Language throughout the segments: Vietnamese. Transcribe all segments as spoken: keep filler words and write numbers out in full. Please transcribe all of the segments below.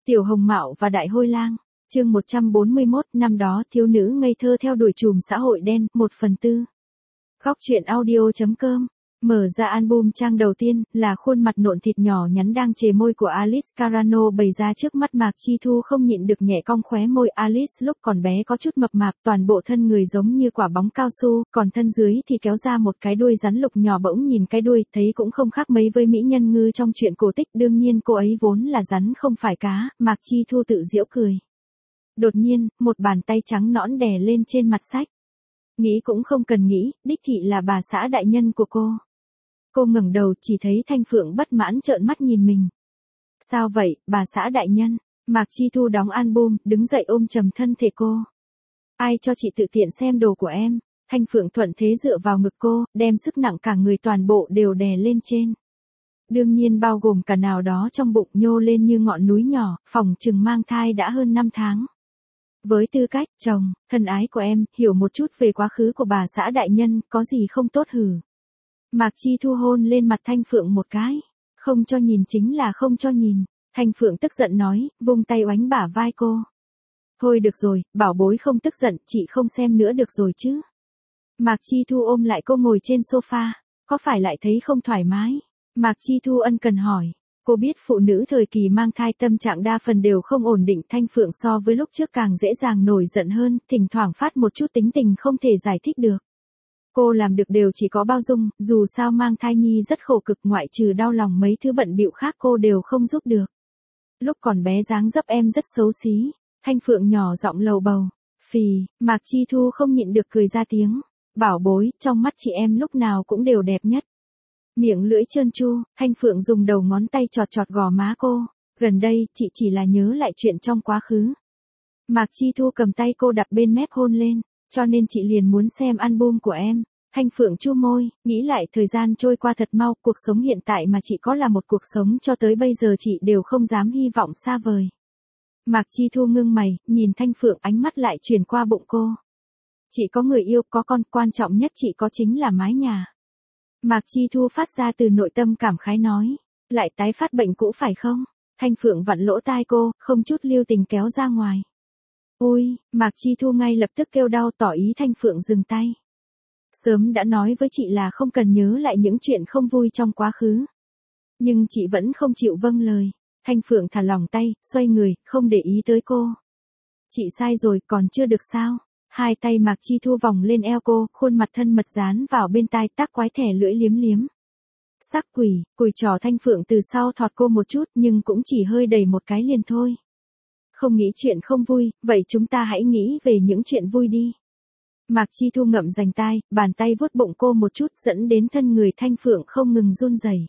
Tiểu Hồng Mạo và Đại Hôi Lang, chương một trăm bốn mươi mốt, năm đó thiếu nữ ngây thơ theo đuổi chùm xã hội đen, một phần tư. Góc truyện audio.com. Mở ra album trang đầu tiên, là khuôn mặt nộn thịt nhỏ nhắn đang chề môi của Alice Carano bày ra trước mắt Mạc Chi Thu, không nhịn được nhẹ cong khóe môi. Alice lúc còn bé có chút mập mạp, toàn bộ thân người giống như quả bóng cao su, còn thân dưới thì kéo ra một cái đuôi rắn lục nhỏ. Bỗng nhìn cái đuôi, thấy cũng không khác mấy với mỹ nhân ngư trong truyện cổ tích. Đương nhiên cô ấy vốn là rắn không phải cá, Mạc Chi Thu tự giễu cười. Đột nhiên, một bàn tay trắng nõn đè lên trên mặt sách. Nghĩ cũng không cần nghĩ, đích thị là bà xã đại nhân của cô. Cô ngẩng đầu, chỉ thấy Thanh Phượng bất mãn trợn mắt nhìn mình. Sao vậy, bà xã đại nhân? Mạc Chi Thu đóng album, đứng dậy ôm chầm thân thể cô. Ai cho chị tự tiện xem đồ của em? Thanh Phượng thuận thế dựa vào ngực cô, đem sức nặng cả người toàn bộ đều đè lên trên. Đương nhiên bao gồm cả nào đó trong bụng nhô lên như ngọn núi nhỏ, phỏng chừng mang thai đã hơn năm tháng. Với tư cách chồng, thân ái của em, hiểu một chút về quá khứ của bà xã đại nhân, có gì không tốt hử? Mạc Chi Thu hôn lên mặt Thanh Phượng một cái. Không cho nhìn chính là không cho nhìn. Thanh Phượng tức giận nói, vung tay oánh bả vai cô. Thôi được rồi, bảo bối không tức giận, chị không xem nữa được rồi chứ. Mạc Chi Thu ôm lại cô ngồi trên sofa. Có phải lại thấy không thoải mái? Mạc Chi Thu ân cần hỏi. Cô biết phụ nữ thời kỳ mang thai tâm trạng đa phần đều không ổn định. Thanh Phượng so với lúc trước càng dễ dàng nổi giận hơn, thỉnh thoảng phát một chút tính tình không thể giải thích được. Cô làm được đều chỉ có bao dung, dù sao mang thai nhi rất khổ cực, ngoại trừ đau lòng mấy thứ bận bịu khác cô đều không giúp được. Lúc còn bé dáng dấp em rất xấu xí, Thanh Phượng nhỏ giọng lầu bầu. Phì, Mạc Chi Thu không nhịn được cười ra tiếng. Bảo bối, trong mắt chị em lúc nào cũng đều đẹp nhất. Miệng lưỡi trơn tru, Thanh Phượng dùng đầu ngón tay chọt chọt gò má cô. Gần đây, chị chỉ là nhớ lại chuyện trong quá khứ. Mạc Chi Thu cầm tay cô đặt bên mép hôn lên. Cho nên chị liền muốn xem album của em. Thanh Phượng chu môi, nghĩ lại thời gian trôi qua thật mau, cuộc sống hiện tại mà chị có là một cuộc sống cho tới bây giờ chị đều không dám hy vọng xa vời. Mạc Chi Thu ngưng mày, nhìn Thanh Phượng, ánh mắt lại chuyển qua bụng cô. Chị có người yêu, có con, quan trọng nhất chị có chính là mái nhà. Mạc Chi Thu phát ra từ nội tâm cảm khái nói, lại tái phát bệnh cũ phải không? Thanh Phượng vặn lỗ tai cô, không chút lưu tình kéo ra ngoài. Ôi, Mạc Chi Thu ngay lập tức kêu đau, tỏ ý Thanh Phượng dừng tay. Sớm đã nói với chị là không cần nhớ lại những chuyện không vui trong quá khứ. Nhưng chị vẫn không chịu vâng lời. Thanh Phượng thả lỏng tay, xoay người, không để ý tới cô. Chị sai rồi, còn chưa được sao? Hai tay Mạc Chi Thu vòng lên eo cô, khuôn mặt thân mật dán vào bên tai, tác quái thẻ lưỡi liếm liếm. Sắc quỷ, cùi trỏ Thanh Phượng từ sau thọt cô một chút, nhưng cũng chỉ hơi đẩy một cái liền thôi. Không nghĩ chuyện không vui, vậy chúng ta hãy nghĩ về những chuyện vui đi. Mạc Chi Thu ngậm rành tai, bàn tay vuốt bụng cô một chút, dẫn đến thân người Thanh Phượng không ngừng run rẩy.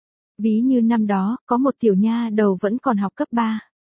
Ví như năm đó, có một tiểu nha đầu vẫn còn học cấp ba.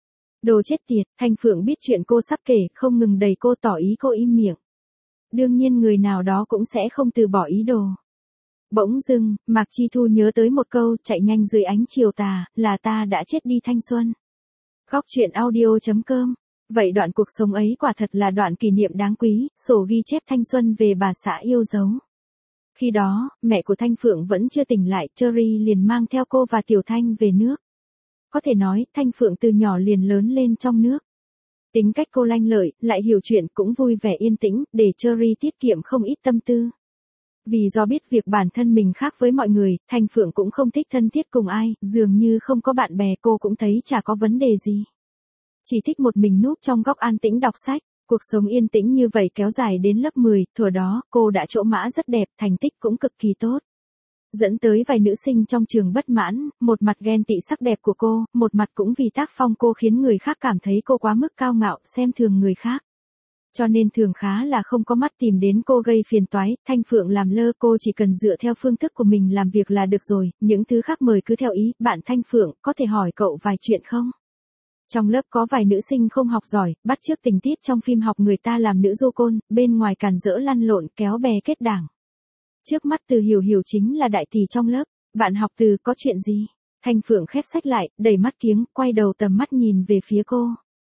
Đồ chết tiệt, Thanh Phượng biết chuyện cô sắp kể, không ngừng đẩy cô, tỏ ý cô im miệng. Đương nhiên người nào đó cũng sẽ không từ bỏ ý đồ. Bỗng dưng, Mạc Chi Thu nhớ tới một câu, chạy nhanh dưới ánh chiều tà, là ta đã chết đi thanh xuân. Góc truyện audio.com. Vậy đoạn cuộc sống ấy quả thật là đoạn kỷ niệm đáng quý, sổ ghi chép thanh xuân về bà xã yêu dấu. Khi đó, mẹ của Thanh Phượng vẫn chưa tỉnh lại, Cherry liền mang theo cô và Tiểu Thanh về nước. Có thể nói, Thanh Phượng từ nhỏ liền lớn lên trong nước. Tính cách cô lanh lợi, lại hiểu chuyện, cũng vui vẻ yên tĩnh, để Cherry tiết kiệm không ít tâm tư. Vì do biết việc bản thân mình khác với mọi người, Thanh Phượng cũng không thích thân thiết cùng ai, dường như không có bạn bè cô cũng thấy chả có vấn đề gì. Chỉ thích một mình núp trong góc an tĩnh đọc sách. Cuộc sống yên tĩnh như vậy kéo dài đến lớp mười, thuở đó, cô đã trổ mã rất đẹp, thành tích cũng cực kỳ tốt. Dẫn tới vài nữ sinh trong trường bất mãn, một mặt ghen tị sắc đẹp của cô, một mặt cũng vì tác phong cô khiến người khác cảm thấy cô quá mức cao ngạo, xem thường người khác. Cho nên thường khá là không có mắt tìm đến cô gây phiền toái. Thanh Phượng làm lơ, cô chỉ cần dựa theo phương thức của mình làm việc là được rồi, những thứ khác mời cứ theo ý. Bạn Thanh Phượng, có thể hỏi cậu vài chuyện không? Trong lớp có vài nữ sinh không học giỏi, bắt chước tình tiết trong phim học người ta làm nữ du côn, bên ngoài càn rỡ lăn lộn, kéo bè kết đảng. Trước mắt Từ Hiểu Hiểu chính là đại tỷ trong lớp. Bạn học Từ, có chuyện gì? Thanh Phượng khép sách lại, đẩy mắt kiếng, quay đầu tầm mắt nhìn về phía cô.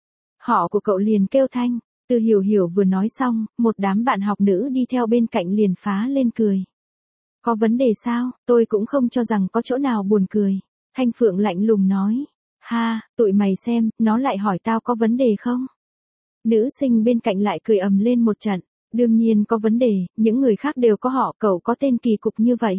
Họ của cậu liền kêu Thanh. Từ Hiểu Hiểu vừa nói xong, một đám bạn học nữ đi theo bên cạnh liền phá lên cười. Có vấn đề sao? Tôi cũng không cho rằng có chỗ nào buồn cười. Thanh Phượng lạnh lùng nói. Ha, tụi mày xem, nó lại hỏi tao có vấn đề không? Nữ sinh bên cạnh lại cười ầm lên một trận. Đương nhiên có vấn đề, những người khác đều có họ, cậu có tên kỳ cục như vậy.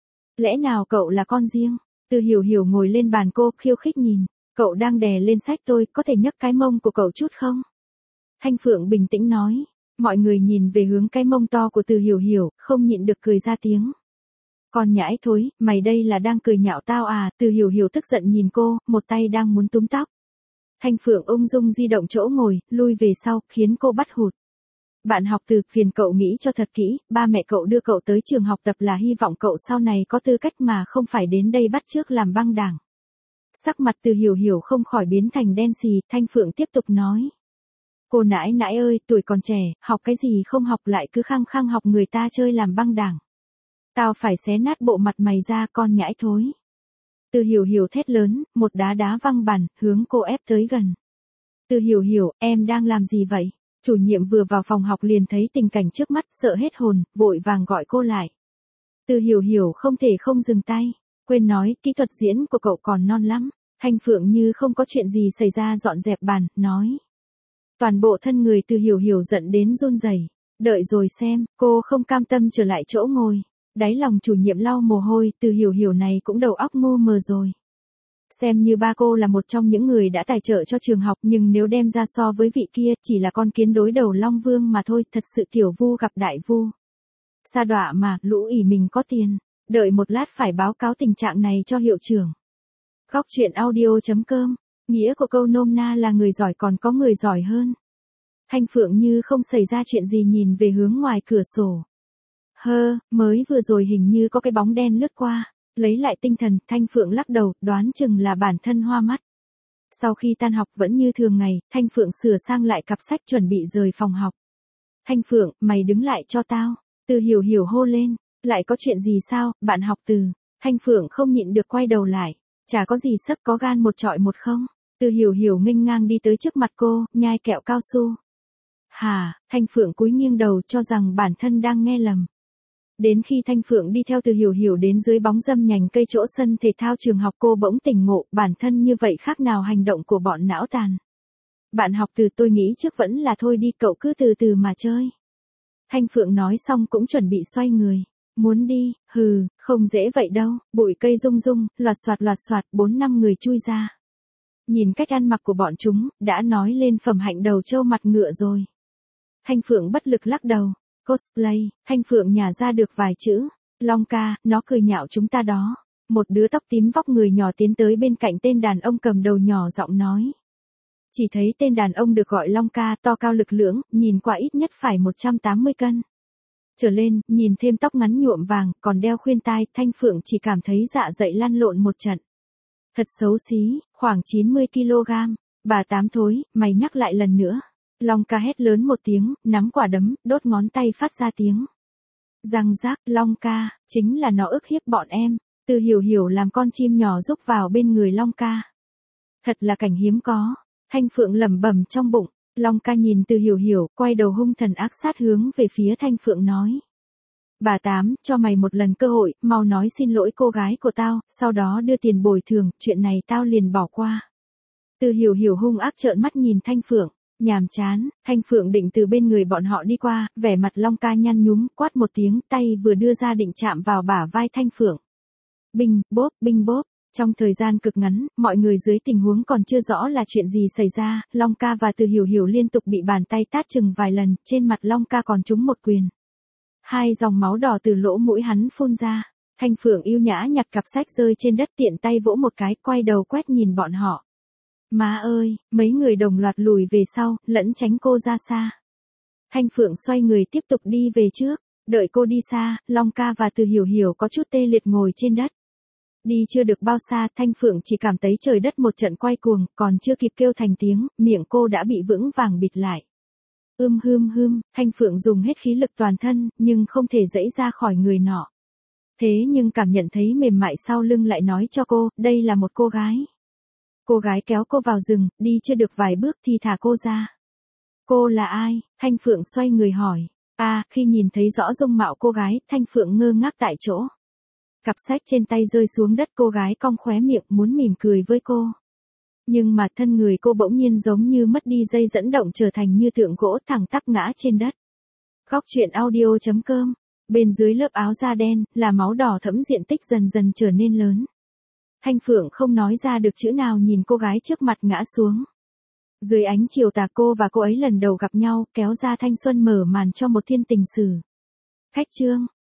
Lẽ nào cậu là con riêng? Từ Hiểu Hiểu ngồi lên bàn cô, khiêu khích nhìn. Cậu đang đè lên sách tôi, có thể nhấc cái mông của cậu chút không? Thanh Phượng bình tĩnh nói. Mọi người nhìn về hướng cái mông to của Từ Hiểu Hiểu, không nhịn được cười ra tiếng. Con nhãi thối, mày đây là đang cười nhạo tao à? Từ Hiểu Hiểu tức giận nhìn cô, một tay đang muốn túm tóc. Thanh Phượng ung dung di động chỗ ngồi, lui về sau, khiến cô bắt hụt. Bạn học Từ, phiền cậu nghĩ cho thật kỹ, ba mẹ cậu đưa cậu tới trường học tập là hy vọng cậu sau này có tư cách mà không phải đến đây bắt chước làm băng đảng. Sắc mặt Từ Hiểu Hiểu không khỏi biến thành đen xì, Thanh Phượng tiếp tục nói. Cô nãi nãi ơi, tuổi còn trẻ, học cái gì không học lại cứ khăng khăng học người ta chơi làm băng đảng. Tao phải xé nát bộ mặt mày ra, con nhãi thối. Từ Hiểu Hiểu thét lớn, một đá đá văng bàn, hướng cô ép tới gần. Từ Hiểu Hiểu, em đang làm gì vậy? Chủ nhiệm vừa vào phòng học liền thấy tình cảnh trước mắt, sợ hết hồn, vội vàng gọi cô lại. Từ Hiểu Hiểu không thể không dừng tay. Quên nói, kỹ thuật diễn của cậu còn non lắm. Thanh Phượng như không có chuyện gì xảy ra dọn dẹp bàn, nói. Toàn bộ thân người Từ Hiểu Hiểu giận đến run rẩy. Đợi rồi xem, cô không cam tâm trở lại chỗ ngồi. Đáy lòng chủ nhiệm lau mồ hôi, Từ Hiểu Hiểu này cũng đầu óc ngu mờ rồi. Xem như ba cô là một trong những người đã tài trợ cho trường học, nhưng nếu đem ra so với vị kia, chỉ là con kiến đối đầu Long Vương mà thôi, thật sự tiểu vu gặp đại vu. Sa đọa mà, lũ ỉ mình có tiền. Đợi một lát phải báo cáo tình trạng này cho hiệu trưởng. Góc truyện audio chấm com. Nghĩa của câu nôm na là người giỏi còn có người giỏi hơn. Thanh Phượng như không xảy ra chuyện gì nhìn về hướng ngoài cửa sổ. Hơ, mới vừa rồi hình như có cái bóng đen lướt qua. Lấy lại tinh thần, Thanh Phượng lắc đầu, đoán chừng là bản thân hoa mắt. Sau khi tan học vẫn như thường ngày, Thanh Phượng sửa sang lại cặp sách chuẩn bị rời phòng học. Thanh Phượng, mày đứng lại cho tao. Từ Hiểu Hiểu hô lên. Lại có chuyện gì sao, bạn học Từ? Thanh Phượng không nhịn được quay đầu lại. Chả có gì sắp có gan một trọi một không? Từ Hiểu Hiểu nghênh ngang đi tới trước mặt cô, nhai kẹo cao su. Hà, Thanh Phượng cúi nghiêng đầu cho rằng bản thân đang nghe lầm. Đến khi Thanh Phượng đi theo Từ Hiểu Hiểu đến dưới bóng râm nhành cây chỗ sân thể thao trường học, cô bỗng tỉnh ngộ, bản thân như vậy khác nào hành động của bọn não tàn. Bạn học Từ, tôi nghĩ trước vẫn là thôi đi, cậu cứ từ từ mà chơi. Thanh Phượng nói xong cũng chuẩn bị xoay người. Muốn đi, hừ, không dễ vậy đâu. Bụi cây rung rung, loạt soạt loạt soạt, bốn năm người chui ra. Nhìn cách ăn mặc của bọn chúng, đã nói lên phẩm hạnh đầu trâu mặt ngựa rồi. Thanh Phượng bất lực lắc đầu. Cosplay, Thanh Phượng nhả ra được vài chữ. Long ca, nó cười nhạo chúng ta đó. Một đứa tóc tím vóc người nhỏ tiến tới bên cạnh tên đàn ông cầm đầu nhỏ giọng nói. Chỉ thấy tên đàn ông được gọi Long ca, to cao lực lưỡng, nhìn qua ít nhất phải một trăm tám mươi cân. Trở lên, nhìn thêm tóc ngắn nhuộm vàng, còn đeo khuyên tai, Thanh Phượng chỉ cảm thấy dạ dày lăn lộn một trận. Thật xấu xí, khoảng chín mươi ki lô gam. Bà Tám thối, mày nhắc lại lần nữa. Long ca hét lớn một tiếng, nắm quả đấm, đốt ngón tay phát ra tiếng. Răng rác, Long ca, chính là nó ức hiếp bọn em. Từ Hiểu Hiểu làm con chim nhỏ rúc vào bên người Long ca. Thật là cảnh hiếm có. Thanh Phượng lẩm bẩm trong bụng. Long ca nhìn Từ Hiểu Hiểu, quay đầu hung thần ác sát hướng về phía Thanh Phượng nói. Bà Tám, cho mày một lần cơ hội, mau nói xin lỗi cô gái của tao, sau đó đưa tiền bồi thường, chuyện này tao liền bỏ qua. Từ Hiểu Hiểu hung ác trợn mắt nhìn Thanh Phượng. Nhàm chán, Thanh Phượng định từ bên người bọn họ đi qua, vẻ mặt Long ca nhăn nhúm, quát một tiếng, tay vừa đưa ra định chạm vào bả vai Thanh Phượng. Binh, bốp, binh bốp. Trong thời gian cực ngắn, mọi người dưới tình huống còn chưa rõ là chuyện gì xảy ra, Long ca và Từ Hiểu Hiểu liên tục bị bàn tay tát chừng vài lần, trên mặt Long ca còn trúng một quyền. Hai dòng máu đỏ từ lỗ mũi hắn phun ra. Thanh Phượng yêu nhã nhặt cặp sách rơi trên đất, tiện tay vỗ một cái, quay đầu quét nhìn bọn họ. Má ơi, mấy người đồng loạt lùi về sau, lẫn tránh cô ra xa. Thanh Phượng xoay người tiếp tục đi về trước. Đợi cô đi xa, Long ca và Từ Hiểu Hiểu có chút tê liệt ngồi trên đất. Đi chưa được bao xa, Thanh Phượng chỉ cảm thấy trời đất một trận quay cuồng, còn chưa kịp kêu thành tiếng, miệng cô đã bị vững vàng bịt lại. Ưm hưm hưm, Thanh Phượng dùng hết khí lực toàn thân, nhưng không thể giãy ra khỏi người nọ. Thế nhưng cảm nhận thấy mềm mại sau lưng lại nói cho cô, đây là một cô gái. Cô gái kéo cô vào rừng, đi chưa được vài bước thì thả cô ra. Cô là ai? Thanh Phượng xoay người hỏi. À, khi nhìn thấy rõ dung mạo cô gái, Thanh Phượng ngơ ngác tại chỗ. Cặp sách trên tay rơi xuống đất, cô gái cong khóe miệng muốn mỉm cười với cô. Nhưng mà thân người cô bỗng nhiên giống như mất đi dây dẫn động trở thành như tượng gỗ thẳng tắp ngã trên đất. Góc truyện audio chấm com. Bên dưới lớp áo da đen, là máu đỏ thẫm diện tích dần dần trở nên lớn. Thanh Phượng không nói ra được chữ nào nhìn cô gái trước mặt ngã xuống. Dưới ánh chiều tà cô và cô ấy lần đầu gặp nhau, kéo ra thanh xuân mở màn cho một thiên tình sử. Khách trương,